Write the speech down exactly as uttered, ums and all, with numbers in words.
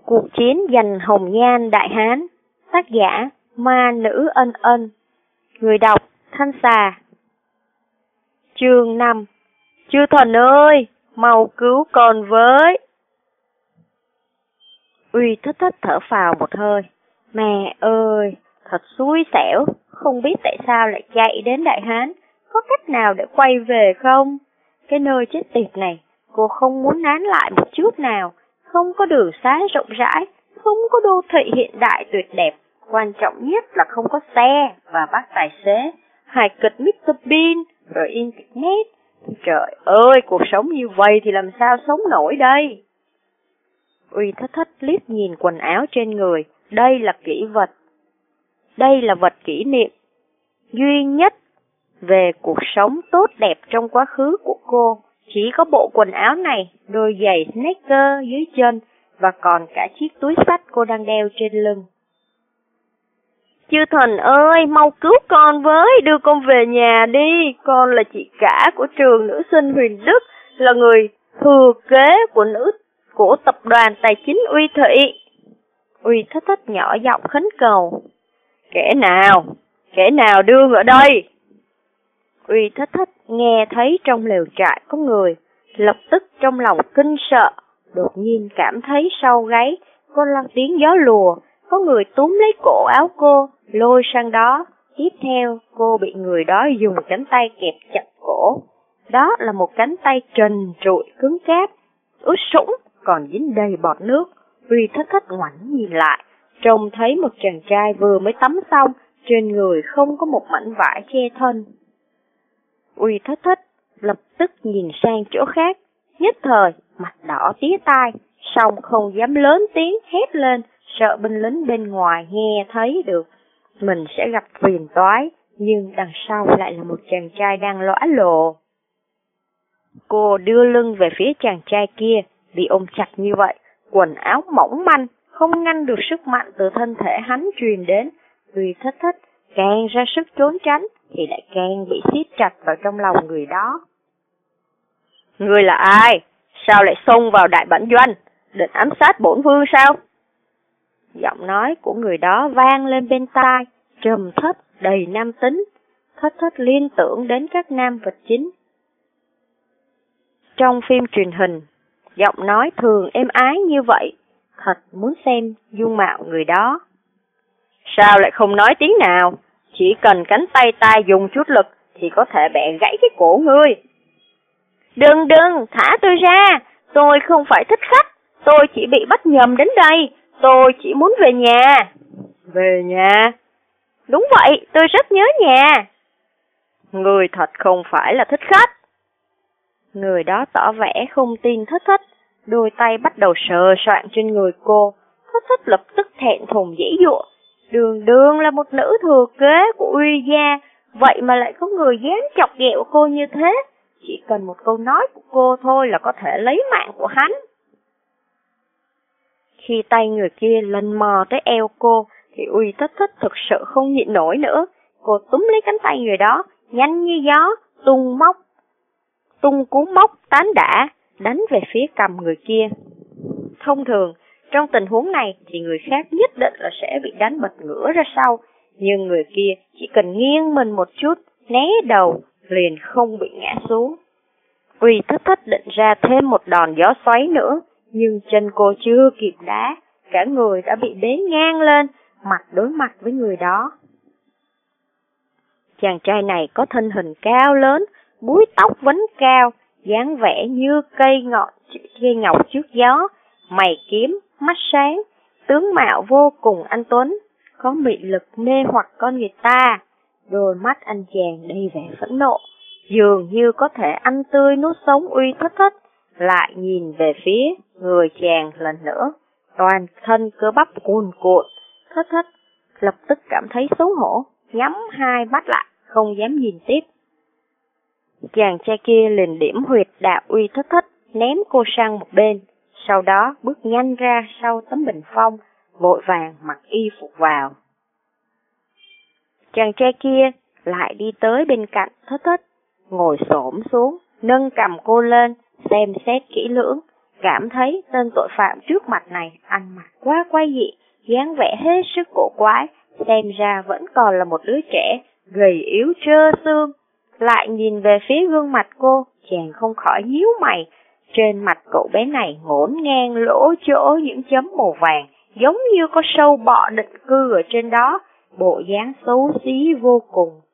Cuộc chiến giành hồng nhan đại hán. Tác giả Ma Nữ Ân Ân. Người đọc Thanh Xà. Chương năm. Chư thần ơi, mau cứu con với. Uy Thất Thất thở phào một hơi. Mẹ ơi, thật xui xẻo, không biết tại sao lại chạy đến Đại Hán, có cách nào để quay về không? Cái nơi chết tiệt này, cô không muốn nán lại một chút nào, không có đường xá rộng rãi, không có đô thị hiện đại tuyệt đẹp, quan trọng nhất là không có xe và bác tài xế, hài kịch mít tơ Bean, rồi Internet. Trời ơi, cuộc sống như vậy thì làm sao sống nổi đây? Uy Thất Thất liếc nhìn quần áo trên người, đây là kỷ vật. Đây là vật kỷ niệm duy nhất về cuộc sống tốt đẹp trong quá khứ của cô. Chỉ có bộ quần áo này, đôi giày sneaker dưới chân và còn cả chiếc túi xách cô đang đeo trên lưng. Chư thần ơi, mau cứu con với, đưa con về nhà đi. Con là chị cả của trường nữ sinh Huyền Đức, là người thừa kế của nữ của tập đoàn tài chính Uy Thị. Uy Thất Thất nhỏ giọng khấn cầu. Kẻ nào? Kẻ nào đương ở đây? Uy Thất Thất nghe thấy trong lều trại có người, lập tức trong lòng kinh sợ, đột nhiên cảm thấy sau gáy có lăn tiếng gió lùa, có người túm lấy cổ áo cô, lôi sang đó. Tiếp theo, cô bị người đó dùng cánh tay kẹp chặt cổ. Đó là một cánh tay trần trụi cứng cáp, ướt sũng, còn dính đầy bọt nước. Uy Thất Thất ngoảnh nhìn lại, trông thấy một chàng trai vừa mới tắm xong, trên người không có một mảnh vải che thân. Uy Thất Thất lập tức nhìn sang chỗ khác, nhất thời mặt đỏ tía tai, song không dám lớn tiếng hét lên, sợ binh lính bên ngoài nghe thấy được mình sẽ gặp phiền toái, nhưng đằng sau lại là một chàng trai đang lõa lồ. Cô đưa lưng về phía chàng trai kia, bị ôm chặt như vậy, quần áo mỏng manh, không ngăn được sức mạnh từ thân thể hắn truyền đến. Uy Thất Thất càng ra sức trốn tránh, thì lại càng bị siết chặt vào trong lòng người đó. Người là ai? Sao lại xông vào đại bản doanh, định ám sát bổn vương sao? Giọng nói của người đó vang lên bên tai, trầm thấp, đầy nam tính. Thất Thất liên tưởng đến các nam vật chính trong phim truyền hình, giọng nói thường êm ái như vậy, thật muốn xem dung mạo người đó. Sao lại không nói tiếng nào? Chỉ cần cánh tay ta dùng chút lực thì có thể bẻ gãy cái cổ ngươi. Đừng đừng, thả tôi ra, tôi không phải thích khách, tôi chỉ bị bắt nhầm đến đây, tôi chỉ muốn về nhà. Về nhà? Đúng vậy, tôi rất nhớ nhà. Ngươi thật không phải là thích khách. Người đó tỏ vẻ không tin Thất Thất, đôi tay bắt đầu sờ soạng trên người cô. Thất Thất lập tức thẹn thùng giãy giụa. Đường đường là một nữ thừa kế của Uy gia, vậy mà lại có người dám chọc ghẹo cô như thế. Chỉ cần một câu nói của cô thôi là có thể lấy mạng của hắn. Khi tay người kia lần mò tới eo cô, thì Uy Thất Thất thực sự không nhịn nổi nữa. Cô túm lấy cánh tay người đó, nhanh như gió, tung móc, tung cuốn móc tán đả, đánh về phía cầm người kia. Thông thường, trong tình huống này thì người khác nhất định là sẽ bị đánh bật ngửa ra sau, nhưng người kia chỉ cần nghiêng mình một chút, né đầu, liền không bị ngã xuống. Uy Thất Thất định ra thêm một đòn gió xoáy nữa, nhưng chân cô chưa kịp đá, cả người đã bị bế ngang lên, mặt đối mặt với người đó. Chàng trai này có thân hình cao lớn, búi tóc vấn cao, dáng vẻ như cây ngọn cây ngọc trước gió, mày kiếm, mắt sáng, tướng mạo vô cùng anh tuấn, có mị lực mê hoặc con người ta. Đôi mắt anh chàng đầy vẻ phẫn nộ, dường như có thể ăn tươi nuốt sống Uy Thất Thất. Lại nhìn về phía người chàng lần nữa, toàn thân cơ bắp cuồn cuộn. Thất Thất lập tức cảm thấy xấu hổ, nhắm hai mắt lại, không dám nhìn tiếp. Chàng trai kia liền điểm huyệt đạo Uy Thất Thất, ném cô sang một bên, sau đó bước nhanh ra sau tấm bình phong, vội vàng mặc y phục vào. Chàng trai kia lại đi tới bên cạnh Thất Thất, ngồi xổm xuống, nâng cầm cô lên, xem xét kỹ lưỡng, cảm thấy tên tội phạm trước mặt này ăn mặc quá quái dị, dáng vẻ hết sức cổ quái, xem ra vẫn còn là một đứa trẻ, gầy yếu trơ xương. Lại nhìn về phía gương mặt cô, chàng không khỏi nhíu mày. Trên mặt cậu bé này ngổn ngang lỗ chỗ những chấm màu vàng, giống như có sâu bọ định cư ở trên đó, bộ dáng xấu xí vô cùng.